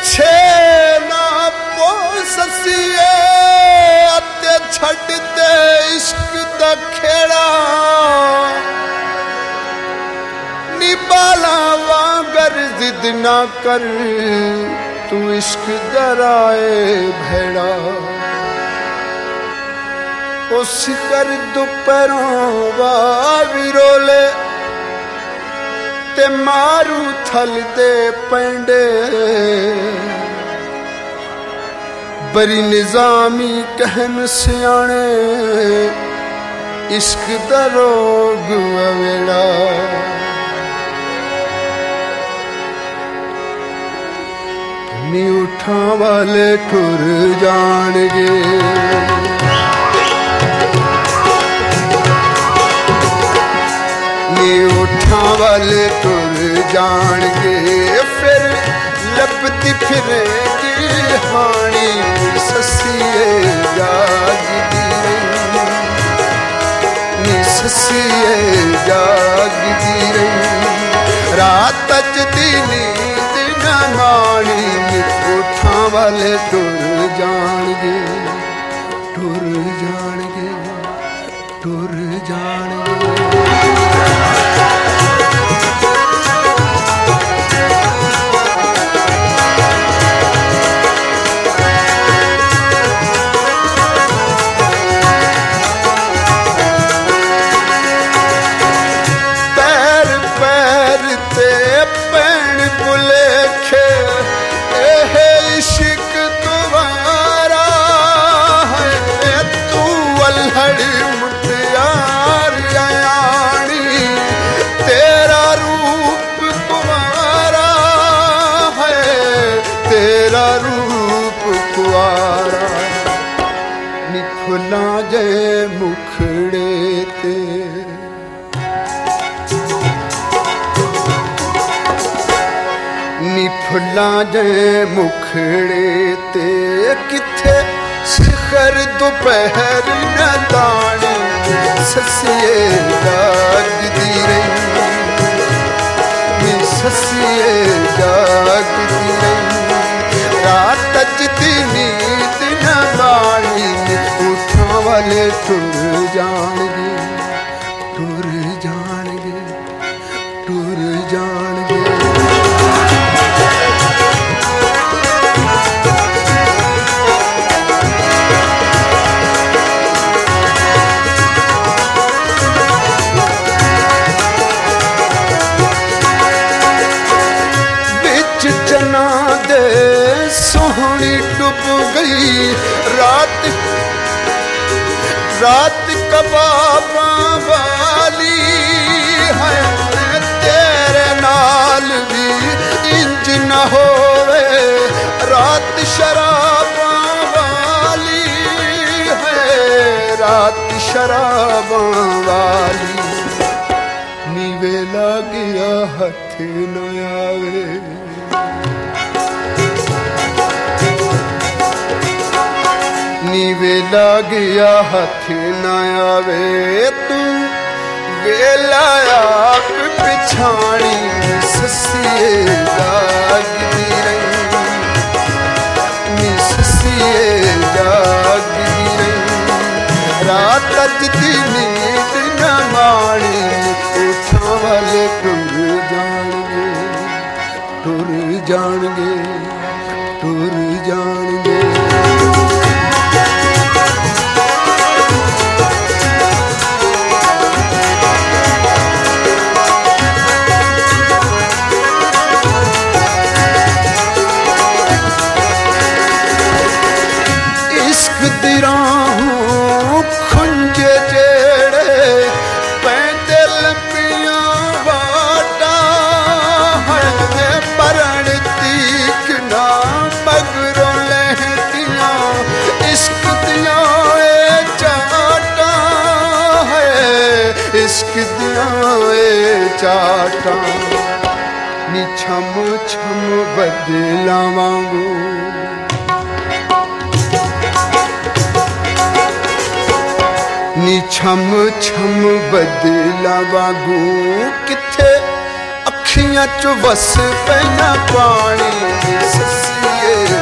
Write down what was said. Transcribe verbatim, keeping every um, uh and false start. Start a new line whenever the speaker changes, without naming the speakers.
ਪਿੱਛੇ ਨਾ ਪੋਸਸੀਏ ਅਤੇ ਛੱਡ ਦੇ ਇਸ਼ਕ ਦਾ ਖੇੜਾ ਨੀ ਬਾਲਾ ਵਾਂਗਰ ਜ਼ਿੱਦ ਨਾ ਕਰ ਤੂੰ ਇਸ਼ਕ ਦਰਾਏ ਭੇੜਾ ओ सिकर दोपहरों वा विरोले ते मारू थल दे पेंडे बरी निजामी कहन सियाने इश्क दा रोग अवेड़ा नी उठा वाले टुर जाणगे उठा वाले टुर जाणगे फिर लपती फिरेगी हानी सस्सीए जागदी रही नी सस्सीए जागदी रही रात दी नींद न माणी उठा वाले टुर जाणगे टुर जाणगे टुर जाणगे फुला जय मुखड़े ते नी फुला जय मुखड़े ते किथे शिखर दोपहर न दाने सस्सीए जागदी रही नी सस्सीए जागदी रही रात दी नींद न माणी वाले टुर जाणगे टुर जाणगे टुर जाणगे बिच जना दे सोहनी डुब गई रात रात कबाबा वाली है तेरे नाल भी इंज न होवे रात शराबा वाली है रात शराबा वाली नीवे लागिया हथ न आवे नी वेला गया हथ न आवे तू वेला आप पिछाणी सस्सीए जागदी रही नी सस्सीए जागदी रही रात दी नींद न माणी उठा वाले टुर जाणगे टुर जाणगे टुर जाणगे खुंजे जेड़े पैंदे लंबियां वाटा है परण तीकना मगरों लहतियां इश्क दिया चाटा है इश्क दिया चाटा नी छम छम बदला वांगू नी छम छम बदला वागू किथे अखियां चो वस पैना पानी सस्सी ये